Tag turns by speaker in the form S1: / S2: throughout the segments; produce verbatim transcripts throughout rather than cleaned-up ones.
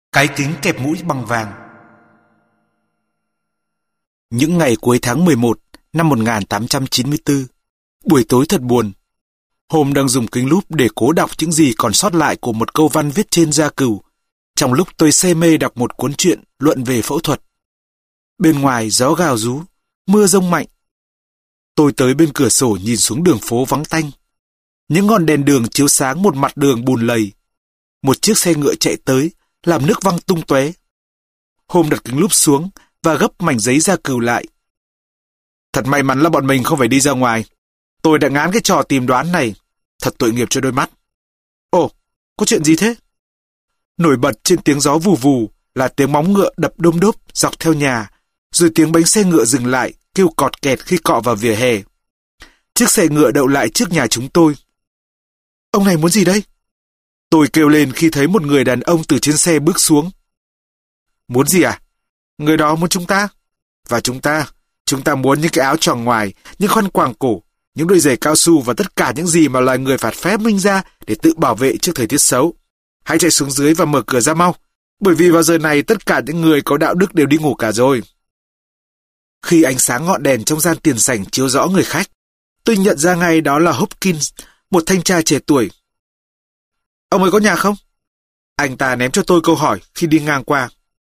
S1: Cái kính kẹp mũi bằng vàng. Những ngày cuối tháng mười một năm một nghìn tám trăm chín mươi tư, buổi tối thật buồn. Hôm đang dùng kính lúp để cố đọc những gì còn sót lại của một câu văn viết trên da cừu, trong lúc tôi say mê đọc một cuốn truyện luận về phẫu thuật. Bên ngoài gió gào rú, mưa rông mạnh. Tôi tới bên cửa sổ nhìn xuống đường phố vắng tanh. Những ngọn đèn đường chiếu sáng một mặt đường bùn lầy. Một chiếc xe ngựa chạy tới, làm nước văng tung tóe. Hôm đặt kính lúp xuống và gấp mảnh giấy da cừu lại. Thật may mắn là bọn mình không phải đi ra ngoài. Tôi đã ngán cái trò tìm đoán này. Thật tội nghiệp cho đôi mắt. Ồ, có chuyện gì thế? Nổi bật trên tiếng gió vù vù là tiếng móng ngựa đập đôm đốp dọc theo nhà, rồi tiếng bánh xe ngựa dừng lại, kêu cọt kẹt khi cọ vào vỉa hè. Chiếc xe ngựa đậu lại trước nhà chúng tôi. Ông này muốn gì đây? Tôi kêu lên khi thấy một người đàn ông từ trên xe bước xuống. Muốn gì à? Người đó muốn chúng ta. Và chúng ta, chúng ta muốn những cái áo choàng ngoài, những khăn quàng cổ, những đôi giày cao su và tất cả những gì mà loài người phạt phép minh ra để tự bảo vệ trước thời tiết xấu. Hãy chạy xuống dưới và mở cửa ra mau, bởi vì vào giờ này tất cả những người có đạo đức đều đi ngủ cả rồi. Khi ánh sáng ngọn đèn trong gian tiền sảnh chiếu rõ người khách, tôi nhận ra ngay đó là Hopkins, một thanh tra trẻ tuổi. Ông ấy có nhà không? Anh ta ném cho tôi câu hỏi khi đi ngang qua.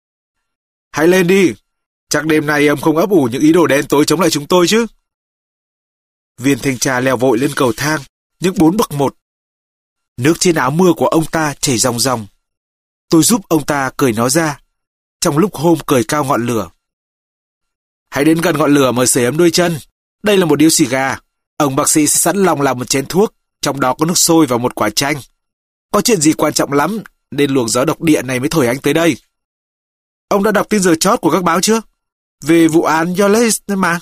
S1: Hãy lên đi, chắc đêm nay ông không ấp ủ những ý đồ đen tối chống lại chúng tôi chứ. Viên thanh tra leo vội lên cầu thang, những bốn bậc một. Nước trên áo mưa của ông ta chảy ròng ròng. Tôi giúp ông ta cởi nó ra, trong lúc Hôm cởi cao ngọn lửa. Hãy đến gần ngọn lửa mà sưởi ấm đôi chân. Đây là một điếu xì gà. Ông bác sĩ sẽ sẵn lòng làm một chén thuốc, trong đó có nước sôi và một quả chanh. Có chuyện gì quan trọng lắm, nên luồng gió độc địa này mới thổi anh tới đây. Ông đã đọc tin giờ chót của các báo chưa? Về vụ án Yolais mà.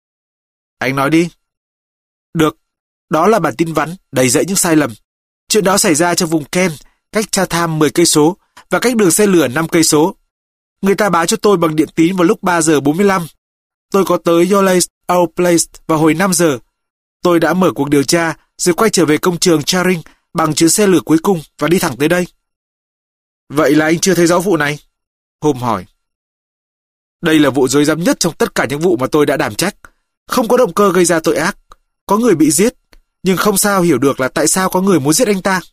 S1: Anh nói đi. Được, đó là bản tin vắn, đầy dẫy những sai lầm. Chuyện đó xảy ra trong vùng Kent, cách Chatham mười cây số và cách đường xe lửa năm cây số. Người ta báo cho tôi bằng điện tín vào lúc ba giờ bốn mươi lăm. Tôi có tới Yolais Old Place vào hồi năm giờ. Tôi đã mở cuộc điều tra, rồi quay trở về công trường Charing bằng chuyến xe lửa cuối cùng và đi thẳng tới đây. Vậy là anh chưa thấy rõ vụ này? Hôm hỏi. Đây là vụ rối rắm nhất trong tất cả những vụ mà tôi đã đảm trách. Không có động cơ gây ra tội ác. Có người bị giết, nhưng không sao hiểu được là tại sao có người muốn giết anh ta.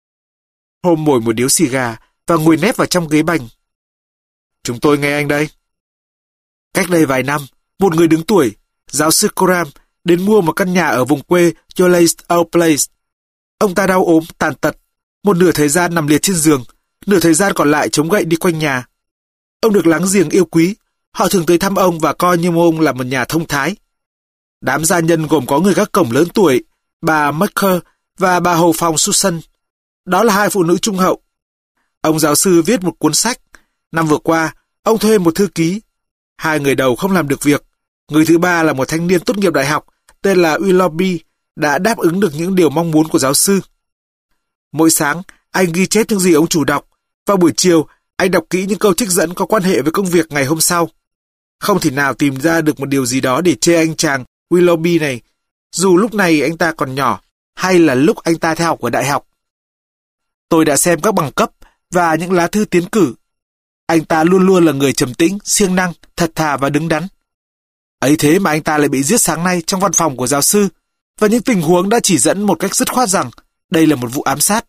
S1: Hôm mồi một điếu xì gà và ngồi nép vào trong ghế bành. Chúng tôi nghe anh đây. Cách đây vài năm, một người đứng tuổi, giáo sư Coram, đến mua một căn nhà ở vùng quê Yolais Old Place. Ông ta đau ốm, tàn tật, một nửa thời gian nằm liệt trên giường, nửa thời gian còn lại chống gậy đi quanh nhà. Ông được láng giềng yêu quý, họ thường tới thăm ông và coi như ông là một nhà thông thái. Đám gia nhân gồm có người gác cổng lớn tuổi, bà Marker và bà hầu phòng Susan. Đó là hai phụ nữ trung hậu. Ông giáo sư viết một cuốn sách. Năm vừa qua, ông thuê một thư ký. Hai người đầu không làm được việc. Người thứ ba là một thanh niên tốt nghiệp đại học, tên là Willoughby, đã đáp ứng được những điều mong muốn của giáo sư. Mỗi sáng, anh ghi chép những gì ông chủ đọc. Vào buổi chiều, anh đọc kỹ những câu trích dẫn có quan hệ với công việc ngày hôm sau. Không thể nào tìm ra được một điều gì đó để chê anh chàng Willoughby này, dù lúc này anh ta còn nhỏ, hay là lúc anh ta theo học ở đại học. Tôi đã xem các bằng cấp và những lá thư tiến cử. Anh ta luôn luôn là người trầm tĩnh, siêng năng, thật thà và đứng đắn. Ấy thế mà anh ta lại bị giết sáng nay trong văn phòng của giáo sư, và những tình huống đã chỉ dẫn một cách dứt khoát rằng đây là một vụ ám sát.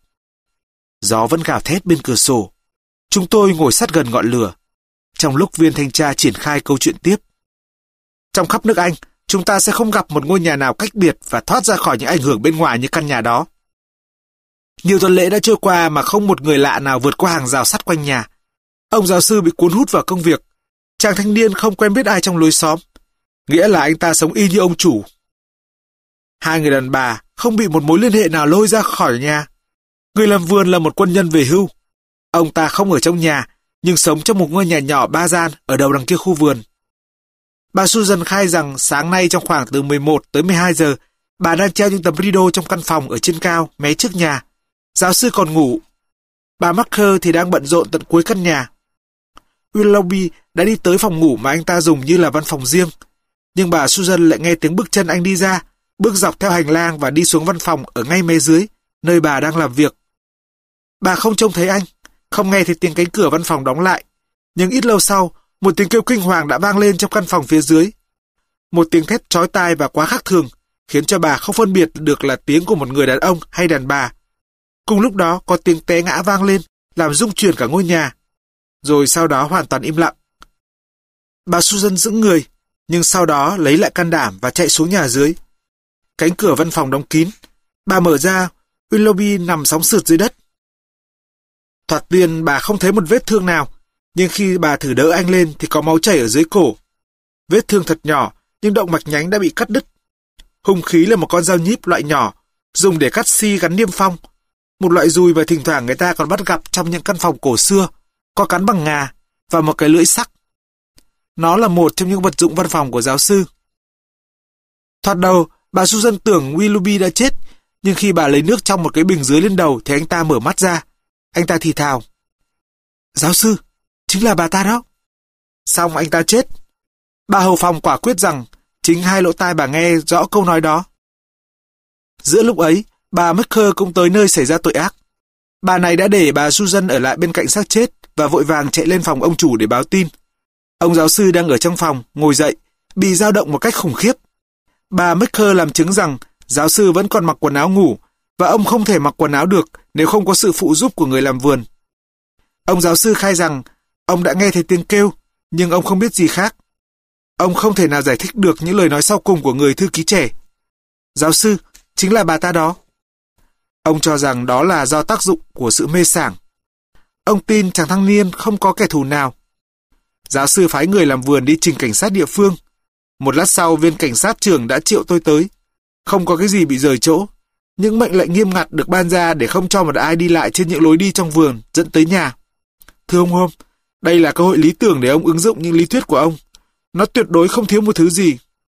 S1: Gió vẫn gào thét bên cửa sổ. Chúng tôi ngồi sát gần ngọn lửa, trong lúc viên thanh tra triển khai câu chuyện tiếp. Trong khắp nước Anh, chúng ta sẽ không gặp một ngôi nhà nào cách biệt và thoát ra khỏi những ảnh hưởng bên ngoài như căn nhà đó. Nhiều tuần lễ đã trôi qua mà không một người lạ nào vượt qua hàng rào sắt quanh nhà. Ông giáo sư bị cuốn hút vào công việc. Chàng thanh niên không quen biết ai trong lối xóm, nghĩa là anh ta sống y như ông chủ. Hai người đàn bà không bị một mối liên hệ nào lôi ra khỏi nhà. Người làm vườn là một quân nhân về hưu. Ông ta không ở trong nhà, nhưng sống trong một ngôi nhà nhỏ ba gian ở đầu đằng kia khu vườn. Bà Susan khai rằng sáng nay trong khoảng từ mười một tới mười hai giờ, bà đang treo những tấm rideau trong căn phòng ở trên cao, mé trước nhà. Giáo sư còn ngủ. Bà Marker thì đang bận rộn tận cuối căn nhà. Willoughby đã đi tới phòng ngủ mà anh ta dùng như là văn phòng riêng. Nhưng bà Susan lại nghe tiếng bước chân anh đi ra, bước dọc theo hành lang và đi xuống văn phòng ở ngay mé dưới, nơi bà đang làm việc. Bà không trông thấy anh. không nghe thấy tiếng cánh cửa văn phòng đóng lại. Nhưng ít lâu sau, một tiếng kêu kinh hoàng đã vang lên trong căn phòng phía dưới. Một tiếng thét chói tai và quá khác thường, khiến cho bà không phân biệt được là tiếng của một người đàn ông hay đàn bà. Cùng lúc đó có tiếng té ngã vang lên, làm rung chuyển cả ngôi nhà. Rồi sau đó hoàn toàn im lặng. Bà Susan giữ người, nhưng sau đó lấy lại can đảm và chạy xuống nhà dưới. Cánh cửa văn phòng đóng kín. Bà mở ra, Willoughby nằm sóng sượt dưới đất. Thoạt tiên bà không thấy một vết thương nào, nhưng khi bà thử đỡ anh lên thì có máu chảy ở dưới cổ. Vết thương thật nhỏ, nhưng động mạch nhánh đã bị cắt đứt. Hung khí là một con dao nhíp loại nhỏ, dùng để cắt xi gắn niêm phong. Một loại dùi mà thỉnh thoảng người ta còn bắt gặp trong những căn phòng cổ xưa, có cán bằng ngà và một cái lưỡi sắc. Nó là một trong những vật dụng văn phòng của giáo sư. Thoạt đầu, bà Susan tưởng Willoughby đã chết, nhưng khi bà lấy nước trong một cái bình dưới lên đầu thì anh ta mở mắt ra. Anh ta thì thào: "Giáo sư, chính là bà ta đó." Xong anh ta chết. Bà hầu phòng quả quyết rằng chính hai lỗ tai bà nghe rõ câu nói đó. Giữa lúc ấy, bà Macker cũng tới nơi xảy ra tội ác. Bà này đã để bà Susan ở lại bên cạnh xác chết và vội vàng chạy lên phòng ông chủ để báo tin. Ông giáo sư đang ở trong phòng, ngồi dậy, bị dao động một cách khủng khiếp. Bà Macker làm chứng rằng giáo sư vẫn còn mặc quần áo ngủ và ông không thể mặc quần áo được nếu không có sự phụ giúp của người làm vườn. Ông giáo sư khai rằng ông đã nghe thấy tiếng kêu, nhưng ông không biết gì khác. Ông không thể nào giải thích được những lời nói sau cùng của người thư ký trẻ. Giáo sư, chính là bà ta đó. Ông cho rằng đó là do tác dụng của sự mê sảng. Ông tin chàng thanh niên không có kẻ thù nào. Giáo sư phái người làm vườn đi trình cảnh sát địa phương. Một lát sau, viên cảnh sát trưởng đã triệu tôi tới. Không có cái gì bị rời chỗ. Những mệnh lệnh nghiêm ngặt được ban ra để không cho một ai đi lại trên những lối đi trong vườn dẫn tới nhà. Thưa ông Holmes, đây là cơ hội lý tưởng để ông ứng dụng những lý thuyết của ông. Nó tuyệt đối không thiếu một thứ gì.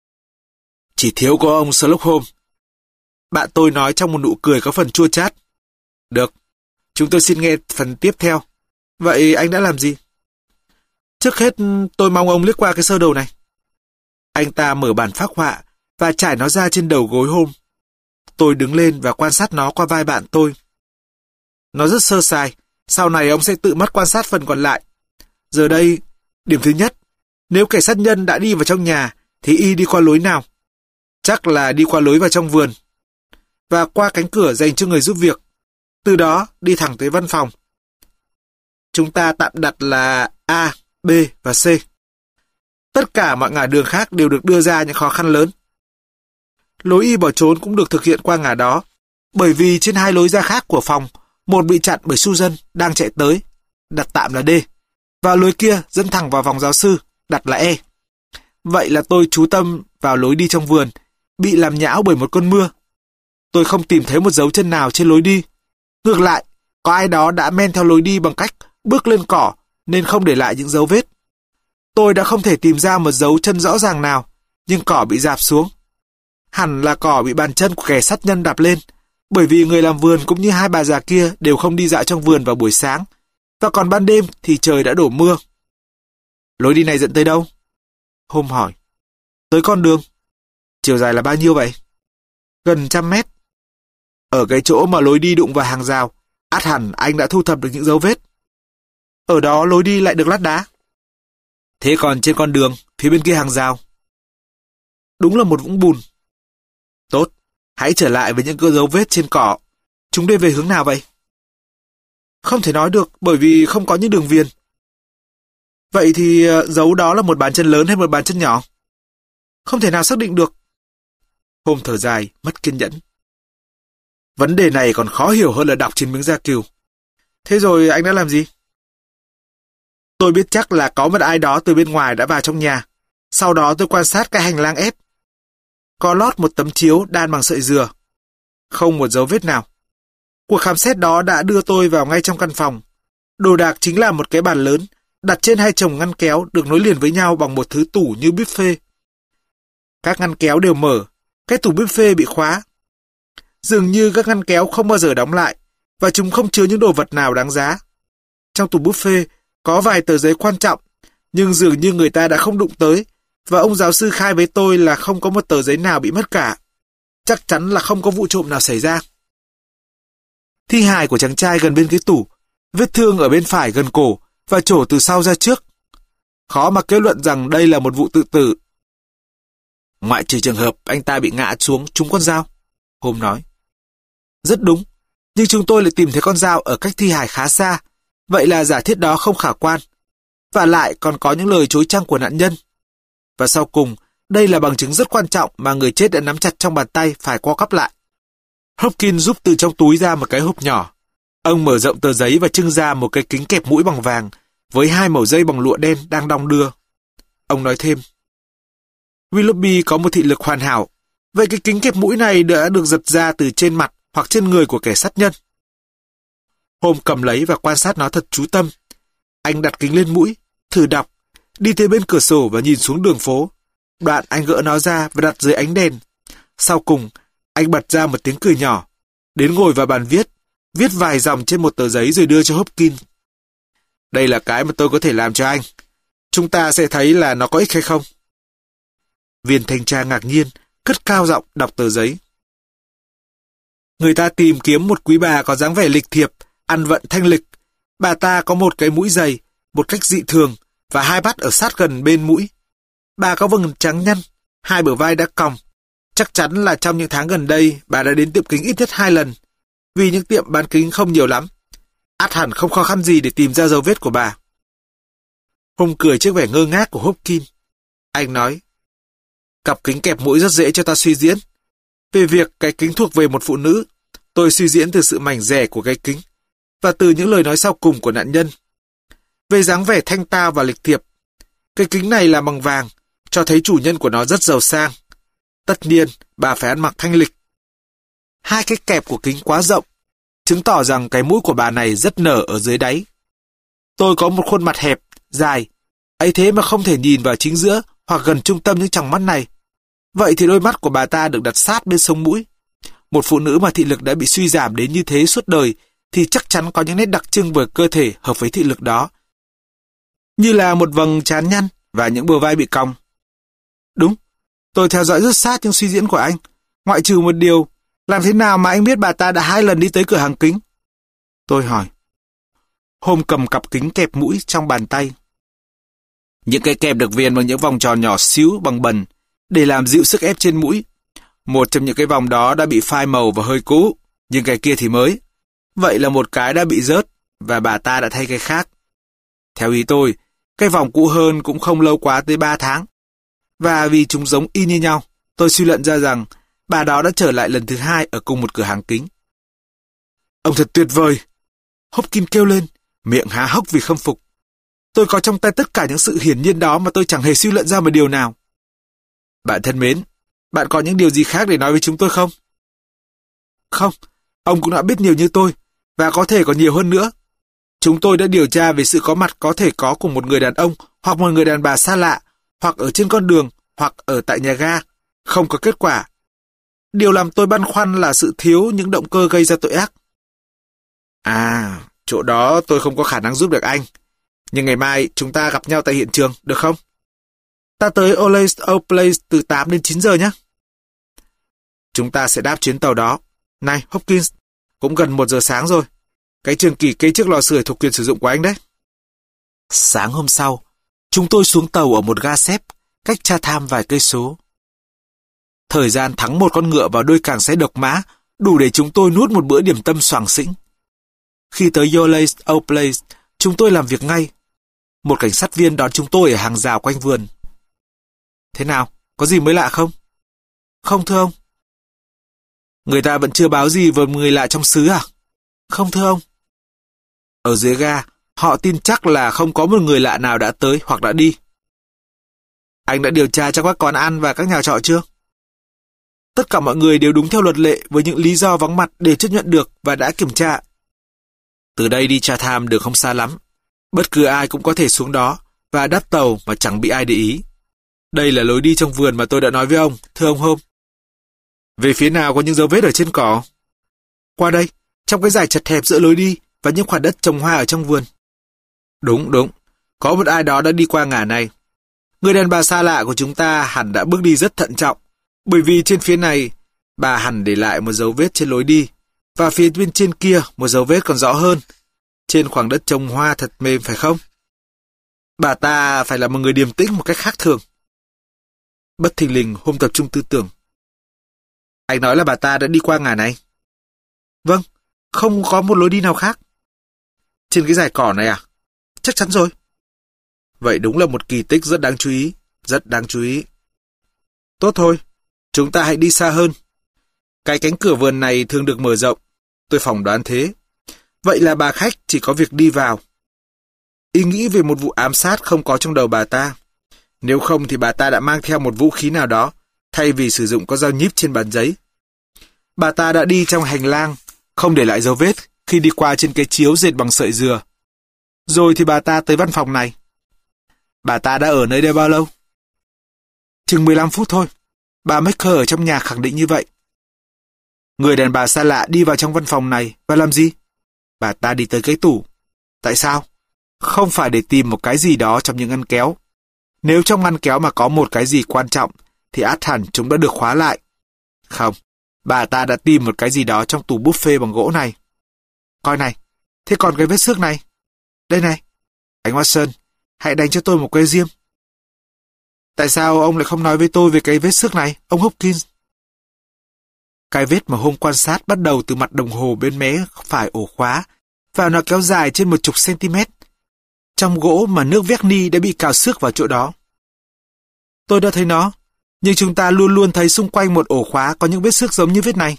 S1: Chỉ thiếu có ông Sherlock Holmes. Bạn tôi nói trong một nụ cười có phần chua chát. Được, chúng tôi xin nghe phần tiếp theo. Vậy anh đã làm gì? Trước hết, tôi mong ông liếc qua cái sơ đồ này. Anh ta mở bản phác họa và trải nó ra trên đầu gối Holmes. Tôi đứng lên và quan sát nó qua vai bạn tôi. Nó rất sơ sài, sau này ông sẽ tự mắt quan sát phần còn lại. Giờ đây, điểm thứ nhất, nếu kẻ sát nhân đã đi vào trong nhà, thì y đi qua lối nào? Chắc là đi qua lối vào trong vườn, và qua cánh cửa dành cho người giúp việc. Từ đó, đi thẳng tới văn phòng. Chúng ta tạm đặt là A, B và C. Tất cả mọi ngả đường khác đều được đưa ra những khó khăn lớn. Lối y bỏ trốn cũng được thực hiện qua ngả đó, bởi vì trên hai lối ra khác của phòng, một bị chặn bởi Susan đang chạy tới, đặt tạm là D, và lối kia dẫn thẳng vào phòng giáo sư, đặt là E. Vậy là tôi chú tâm vào lối đi trong vườn, bị làm nhão bởi một cơn mưa. Tôi không tìm thấy một dấu chân nào trên lối đi. Ngược lại, có ai đó đã men theo lối đi bằng cách bước lên cỏ nên không để lại những dấu vết. Tôi đã không thể tìm ra một dấu chân rõ ràng nào, nhưng cỏ bị rạp xuống. Hẳn là cỏ bị bàn chân của kẻ sát nhân đạp lên, bởi vì người làm vườn cũng như hai bà già kia đều không đi dạo trong vườn vào buổi sáng, và còn ban đêm thì trời đã đổ mưa. Lối đi này dẫn tới đâu? Holmes hỏi. Tới con đường. Chiều dài là bao nhiêu vậy? Gần trăm mét. Ở cái chỗ mà lối đi đụng vào hàng rào, ắt hẳn anh đã thu thập được những dấu vết. Ở đó lối đi lại được lát đá. Thế còn trên con đường, phía bên kia hàng rào? Đúng là một vũng bùn. Tốt, hãy trở lại với những cái dấu vết trên cỏ. Chúng đi về hướng nào vậy? Không thể nói được, bởi vì không có những đường viền. Vậy thì dấu đó là một bàn chân lớn hay một bàn chân nhỏ? Không thể nào xác định được. Holmes thở dài, mất kiên nhẫn. Vấn đề này còn khó hiểu hơn là đọc trên miếng da cừu. Thế rồi anh đã làm gì? Tôi biết chắc là có một ai đó từ bên ngoài đã vào trong nhà. Sau đó tôi quan sát cái hành lang ép. Có lót một tấm chiếu đan bằng sợi dừa. Không một dấu vết nào. Cuộc khám xét đó đã đưa tôi vào ngay trong căn phòng. Đồ đạc chính là một cái bàn lớn, đặt trên hai chồng ngăn kéo được nối liền với nhau bằng một thứ tủ như buffet. Các ngăn kéo đều mở, cái tủ buffet bị khóa. Dường như các ngăn kéo không bao giờ đóng lại, và chúng không chứa những đồ vật nào đáng giá. Trong tủ buffet có vài tờ giấy quan trọng, nhưng dường như người ta đã không đụng tới, và ông giáo sư khai với tôi là không có một tờ giấy nào bị mất cả. Chắc chắn là không có vụ trộm nào xảy ra. Thi hài của chàng trai gần bên cái tủ, Vết thương ở bên phải gần cổ và trổ từ sau ra trước. Khó mà kết luận rằng đây là một vụ tự tử. Ngoại trừ trường hợp anh ta bị ngã xuống trúng con dao, Holmes nói. Rất đúng, nhưng chúng tôi lại tìm thấy con dao ở cách thi hài khá xa, vậy là giả thiết đó không khả quan. Và lại còn có những lời chối chăng của nạn nhân. Và sau cùng, đây là bằng chứng rất quan trọng mà người chết đã nắm chặt trong bàn tay phải co quắp lại. Hopkins rút từ trong túi ra một cái hộp nhỏ. Ông mở rộng tờ giấy và trưng ra một cái kính kẹp mũi bằng vàng với hai mẩu dây bằng lụa đen đang đong đưa. Ông nói thêm. Willoughby có một thị lực hoàn hảo. Vậy cái kính kẹp mũi này đã được giật ra từ trên mặt hoặc trên người của kẻ sát nhân. Holmes cầm lấy và quan sát nó thật chú tâm. Anh đặt kính lên mũi, thử đọc, đi tới bên cửa sổ và nhìn xuống đường phố. Đoạn anh gỡ nó ra và đặt dưới ánh đèn. Sau cùng, anh bật ra một tiếng cười nhỏ, đến ngồi vào bàn viết, viết vài dòng trên một tờ giấy rồi đưa cho Hopkins. Đây là cái mà tôi có thể làm cho anh. Chúng ta sẽ thấy là nó có ích hay không. Viên thanh tra ngạc nhiên, cất cao giọng đọc tờ giấy. Người ta tìm kiếm một quý bà có dáng vẻ lịch thiệp, ăn vận thanh lịch. Bà ta có một cái mũi dày, một cách dị thường, và hai bát ở sát gần bên mũi. Bà có vầng trắng nhăn, hai bờ vai đã còng. Chắc chắn là trong những tháng gần đây, bà đã đến tiệm kính ít nhất hai lần. Vì những tiệm bán kính không nhiều lắm. Ắt hẳn không khó khăn gì để tìm ra dấu vết của bà. Holmes cười trước vẻ ngơ ngác của Hopkins. Anh nói, cặp kính kẹp mũi rất dễ cho ta suy diễn. Về việc cái kính thuộc về một phụ nữ, tôi suy diễn từ sự mảnh dẻ của cái kính và từ những lời nói sau cùng của nạn nhân. Về dáng vẻ thanh tao và lịch thiệp, cái kính này là bằng vàng, cho thấy chủ nhân của nó rất giàu sang. Tất nhiên, bà phải ăn mặc thanh lịch. Hai cái kẹp của kính quá rộng, chứng tỏ rằng cái mũi của bà này rất nở ở dưới đáy. Tôi có một khuôn mặt hẹp, dài, ấy thế mà không thể nhìn vào chính giữa hoặc gần trung tâm những tròng mắt này. Vậy thì đôi mắt của bà ta được đặt sát bên sống mũi. Một phụ nữ mà thị lực đã bị suy giảm đến như thế suốt đời thì chắc chắn có những nét đặc trưng về cơ thể hợp với thị lực đó. Như là một vầng trán nhăn và những bờ vai bị cong. Đúng, tôi theo dõi rất sát những suy diễn của anh. Ngoại trừ một điều, làm thế nào mà anh biết bà ta đã hai lần đi tới cửa hàng kính? Tôi hỏi. Holmes cầm cặp kính kẹp mũi trong bàn tay. Những cái kẹp được viền bằng những vòng tròn nhỏ xíu bằng bần để làm dịu sức ép trên mũi. Một trong những cái vòng đó đã bị phai màu và hơi cũ, nhưng cái kia thì mới. Vậy là một cái đã bị rớt và bà ta đã thay cái khác. Theo ý tôi, cái vòng cũ hơn cũng không lâu quá tới ba tháng. Và vì chúng giống y như nhau, tôi suy luận ra rằng bà đó đã trở lại lần thứ hai ở cùng một cửa hàng kính. Ông thật tuyệt vời! Hopkins kêu lên, miệng há hốc vì khâm phục. Tôi có trong tay tất cả những sự hiển nhiên đó mà tôi chẳng hề suy luận ra một điều nào. Bạn thân mến, bạn có những điều gì khác để nói với chúng tôi không? Không, ông cũng đã biết nhiều như tôi, và có thể còn nhiều hơn nữa. Chúng tôi đã điều tra về sự có mặt có thể có của một người đàn ông hoặc một người đàn bà xa lạ, hoặc ở trên con đường, hoặc ở tại nhà ga. Không có kết quả. Điều làm tôi băn khoăn là sự thiếu những động cơ gây ra tội ác. À, chỗ đó tôi không có khả năng giúp được anh. Nhưng ngày mai chúng ta gặp nhau tại hiện trường, được không? Ta tới Olay Place từ tám đến chín giờ nhé. Chúng ta sẽ đáp chuyến tàu đó. Này, Hopkins, cũng gần một giờ sáng rồi. Cái trường kỷ kê trước lò sưởi thuộc quyền sử dụng của anh đấy. Sáng hôm sau, chúng tôi xuống tàu ở một ga xếp, cách Chatham vài cây số. Thời gian thắng một con ngựa vào đôi càng xe độc mã đủ để chúng tôi nuốt một bữa điểm tâm xoàng xĩnh. Khi tới Olay Place, chúng tôi làm việc ngay. Một cảnh sát viên đón chúng tôi ở hàng rào quanh vườn. Thế nào? Có gì mới lạ không? Không thưa ông. Người ta vẫn chưa báo gì về người lạ trong xứ à? Không thưa ông. Ở dưới ga, họ tin chắc là không có một người lạ nào đã tới hoặc đã đi. Anh đã điều tra trong các quán ăn và các nhà trọ chưa? Tất cả mọi người đều đúng theo luật lệ với những lý do vắng mặt đều chấp nhận được và đã kiểm tra. Từ đây đi Chatham đường không xa lắm. Bất cứ ai cũng có thể xuống đó và đáp tàu mà chẳng bị ai để ý. Đây là lối đi trong vườn mà tôi đã nói với ông, thưa ông Holmes. Về phía nào có những dấu vết ở trên cỏ? Qua đây, trong cái dải chật hẹp giữa lối đi và những khoảng đất trồng hoa ở trong vườn. Đúng, đúng. Có một ai đó đã đi qua ngả này. Người đàn bà xa lạ của chúng ta hẳn đã bước đi rất thận trọng, bởi vì trên phía này, bà hẳn để lại một dấu vết trên lối đi, và phía bên trên kia một dấu vết còn rõ hơn. trên khoảng đất trồng hoa thật mềm phải không? Bà ta phải là một người điềm tĩnh một cách khác thường. Bất thình lình Hôm tập trung tư tưởng. Anh nói là bà ta đã đi qua ngả này. Vâng, không có một lối đi nào khác. Trên cái dải cỏ này à? Chắc chắn rồi. Vậy đúng là một kỳ tích rất đáng chú ý, rất đáng chú ý. Tốt thôi, chúng ta hãy đi xa hơn. Cái cánh cửa vườn này thường được mở rộng, tôi phỏng đoán thế. Vậy là bà khách chỉ có việc đi vào. Ý nghĩ về một vụ ám sát không có trong đầu bà ta. Nếu không thì bà ta đã mang theo một vũ khí nào đó, thay vì sử dụng con dao nhíp trên bàn giấy. Bà ta đã đi trong hành lang, không để lại dấu vết khi đi qua trên cái chiếu dệt bằng sợi dừa. Rồi thì bà ta tới văn phòng này. Bà ta đã ở nơi đây bao lâu? Chừng mười lăm phút thôi. Bà Maker ở trong nhà khẳng định như vậy. Người đàn bà xa lạ đi vào trong văn phòng này và làm gì? Bà ta đi tới cái tủ. Tại sao? Không phải để tìm một cái gì đó trong những ngăn kéo. Nếu trong ngăn kéo mà có một cái gì quan trọng, thì ắt hẳn chúng đã được khóa lại. Không, bà ta đã tìm một cái gì đó trong tủ buffet bằng gỗ này. Coi này, thế còn cái vết xước này? Đây này, anh Watson, hãy đánh cho tôi một que diêm. Tại sao ông lại không nói với tôi về cái vết xước này, ông Hopkins? Cái vết mà hôm quan sát bắt đầu từ mặt đồng hồ bên mé phải ổ khóa, và nó kéo dài trên một chục cm. Trong gỗ mà nước verni đã bị cào xước vào chỗ đó. Tôi đã thấy nó, nhưng chúng ta luôn luôn thấy xung quanh một ổ khóa có những vết xước giống như vết này.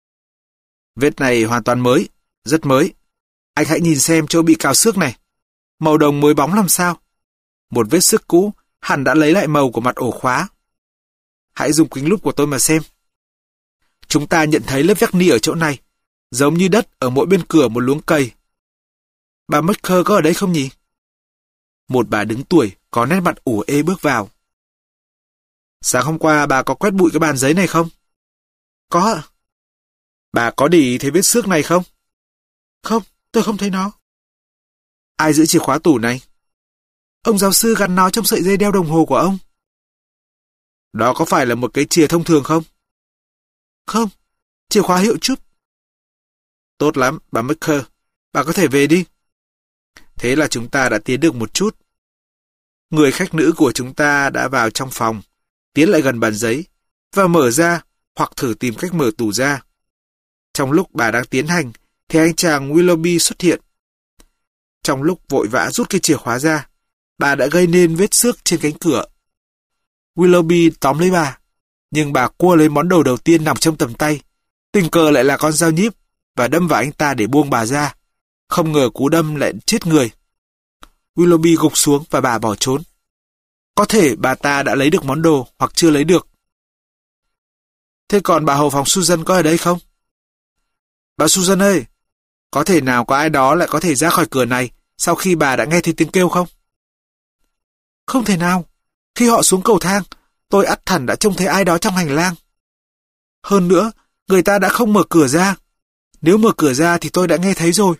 S1: Vết này hoàn toàn mới, rất mới. Anh hãy nhìn xem chỗ bị cào xước này. Màu đồng mới bóng làm sao? Một vết xước cũ hẳn đã lấy lại màu của mặt ổ khóa. Hãy dùng kính lúp của tôi mà xem. Chúng ta nhận thấy lớp verni ở chỗ này, giống như đất ở mỗi bên cửa một luống cây. Bà Maker có ở đây không nhỉ? Một bà đứng tuổi, có nét mặt ủ ê bước vào. Sáng hôm qua bà có quét bụi cái bàn giấy này không? Có ạ. Bà có để ý thấy vết xước này không? Không, tôi không thấy nó. Ai giữ chìa khóa tủ này? Ông giáo sư gắn nó trong sợi dây đeo đồng hồ của ông. Đó có phải là một cái chìa thông thường không? Không, chìa khóa hiệu chút. Tốt lắm, bà Maker, bà có thể về đi. Thế là chúng ta đã tiến được một chút. Người khách nữ của chúng ta đã vào trong phòng, tiến lại gần bàn giấy, và mở ra hoặc thử tìm cách mở tủ ra. Trong lúc bà đang tiến hành, thì anh chàng Willoughby xuất hiện. Trong lúc vội vã rút cái chìa khóa ra, bà đã gây nên vết xước trên cánh cửa. Willoughby tóm lấy bà, nhưng bà cua lấy món đồ đầu tiên nằm trong tầm tay, tình cờ lại là con dao nhíp, và đâm vào anh ta để buông bà ra. Không ngờ cú đâm lại chết người. Willoughby gục xuống và bà bỏ trốn. Có thể bà ta đã lấy được món đồ hoặc chưa lấy được. Thế còn bà hầu phòng Susan có ở đây không? Bà Susan ơi, có thể nào có ai đó lại có thể ra khỏi cửa này sau khi bà đã nghe thấy tiếng kêu không? Không thể nào. Khi họ xuống cầu thang, tôi ắt hẳn đã trông thấy ai đó trong hành lang. Hơn nữa, người ta đã không mở cửa ra. Nếu mở cửa ra thì tôi đã nghe thấy rồi.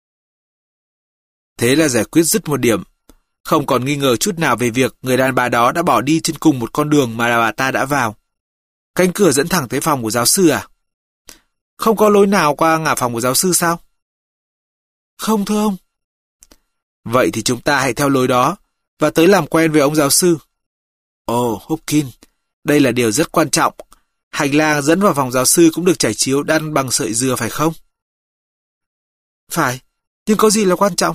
S1: Thế là giải quyết dứt một điểm. Không còn nghi ngờ chút nào về việc người đàn bà đó đã bỏ đi trên cùng một con đường mà bà ta đã vào. Cánh cửa dẫn thẳng tới phòng của giáo sư à? Không có lối nào qua ngả phòng của giáo sư sao? Không thưa ông. Vậy thì chúng ta hãy theo lối đó và tới làm quen với ông giáo sư. Ồ, oh, Hopkins, đây là điều rất quan trọng. Hành lang dẫn vào phòng giáo sư cũng được trải chiếu đan bằng sợi dừa phải không? Phải, nhưng có gì là quan trọng?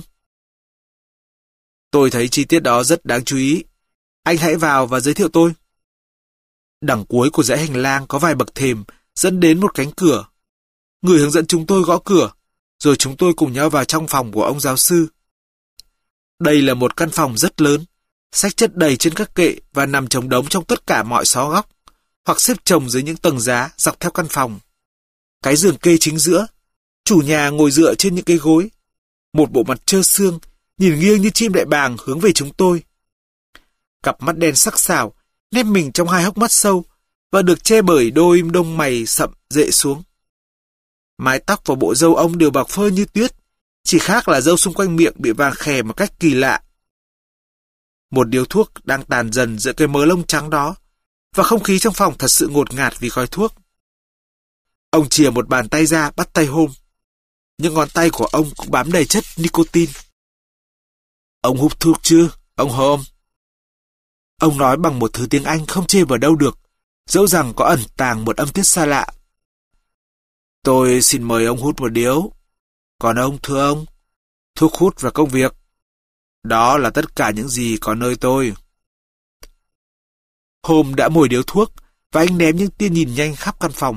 S1: Tôi thấy chi tiết đó rất đáng chú ý. Anh hãy vào và giới thiệu tôi. Đằng cuối của dãy hành lang có vài bậc thềm dẫn đến một cánh cửa. Người hướng dẫn chúng tôi gõ cửa, rồi chúng tôi cùng nhau vào trong phòng của ông giáo sư. Đây là một căn phòng rất lớn, sách chất đầy trên các kệ và nằm chồng đống trong tất cả mọi xó góc, hoặc xếp chồng dưới những tầng giá dọc theo căn phòng. Cái giường kê chính giữa, chủ nhà ngồi dựa trên những cái gối. Một bộ mặt trơ xương, nhìn nghiêng như chim đại bàng hướng về chúng tôi. Cặp mắt đen sắc sảo, nép mình trong hai hốc mắt sâu và được che bởi đôi lông mày sậm rệ xuống. Mái tóc và bộ râu ông đều bạc phơ như tuyết, chỉ khác là râu xung quanh miệng bị vàng khè một cách kỳ lạ. Một điếu thuốc đang tàn dần giữa cái mớ lông trắng đó, và không khí trong phòng thật sự ngột ngạt vì khói thuốc. Ông chìa một bàn tay ra bắt tay Hôm. những ngón tay của ông cũng bám đầy chất nicotine. Ông hút thuốc chưa, ông Holmes? Ông nói bằng một thứ tiếng Anh không chê vào đâu được, dẫu rằng có ẩn tàng một âm tiết xa lạ. Tôi xin mời ông hút một điếu. Còn ông, thưa ông, thuốc hút và công việc. Đó là tất cả những gì có nơi tôi. Holmes đã mồi điếu thuốc và anh ném những tia nhìn nhanh khắp căn phòng.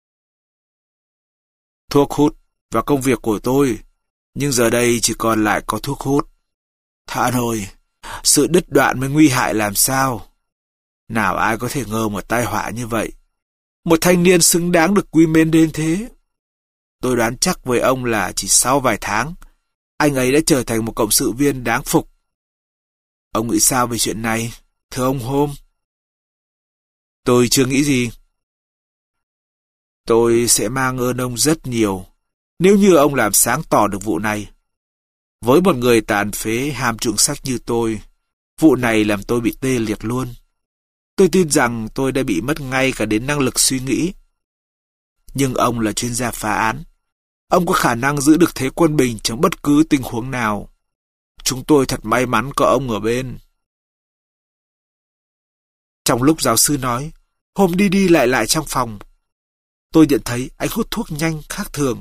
S1: Thuốc hút và công việc của tôi, nhưng giờ đây chỉ còn lại có thuốc hút. Thà rồi, sự đứt đoạn mới nguy hại làm sao. Nào ai có thể ngờ một tai họa như vậy. Một thanh niên xứng đáng được quý mến đến thế. Tôi đoán chắc với ông là chỉ sau vài tháng, anh ấy đã trở thành một cộng sự viên đáng phục. Ông nghĩ sao về chuyện này, thưa ông Holmes? Tôi chưa nghĩ gì. Tôi sẽ mang ơn ông rất nhiều nếu như ông làm sáng tỏ được vụ này. Với một người tàn phế ham trụng sắc như tôi, vụ này làm tôi bị tê liệt luôn. Tôi tin rằng tôi đã bị mất ngay cả đến năng lực suy nghĩ. Nhưng ông là chuyên gia phá án. Ông có khả năng giữ được thế quân bình trong bất cứ tình huống nào. Chúng tôi thật may mắn có ông ở bên. Trong lúc giáo sư nói, Holmes đi đi lại lại trong phòng. Tôi nhận thấy anh hút thuốc nhanh khác thường.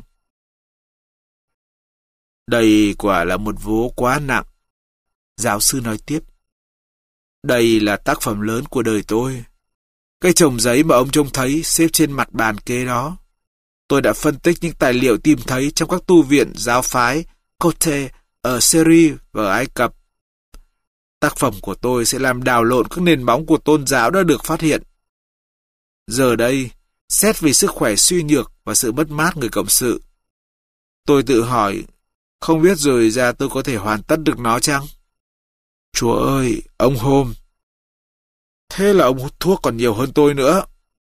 S1: Đây quả là một vố quá nặng. Giáo sư nói tiếp. Đây là tác phẩm lớn của đời tôi. Cái chồng giấy mà ông trông thấy xếp trên mặt bàn kế đó. Tôi đã phân tích những tài liệu tìm thấy trong các tu viện giáo phái Cote ở Syria và Ai Cập. Tác phẩm của tôi sẽ làm đảo lộn các nền móng của tôn giáo đã được phát hiện. Giờ đây, xét về sức khỏe suy nhược và sự mất mát người cộng sự, tôi tự hỏi, không biết rồi ra tôi có thể hoàn tất được nó chăng? Chúa ơi, ông Holmes! Thế là ông hút thuốc còn nhiều hơn tôi nữa.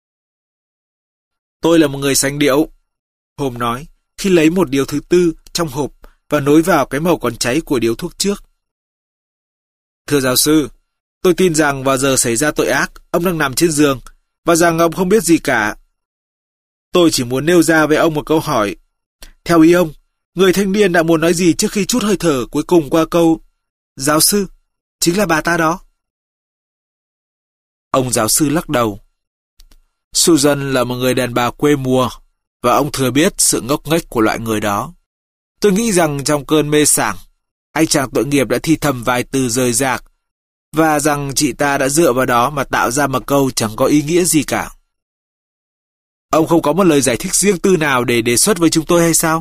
S1: Tôi là một người sành điệu, Holmes nói, khi lấy một điếu thứ tư trong hộp và nối vào cái màu còn cháy của điếu thuốc trước. Thưa giáo sư, tôi tin rằng vào giờ xảy ra tội ác, ông đang nằm trên giường và rằng ông không biết gì cả. Tôi chỉ muốn nêu ra với ông một câu hỏi. Theo ý ông, người thanh niên đã muốn nói gì trước khi trút hơi thở cuối cùng qua câu giáo sư, chính là bà ta đó? Ông giáo sư lắc đầu. Susan là một người đàn bà quê mùa, và ông thừa biết sự ngốc nghếch của loại người đó. Tôi nghĩ rằng trong cơn mê sảng, anh chàng tội nghiệp đã thi thầm vài từ rời rạc, và rằng chị ta đã dựa vào đó mà tạo ra một câu chẳng có ý nghĩa gì cả. Ông không có một lời giải thích riêng tư nào để đề xuất với chúng tôi hay sao?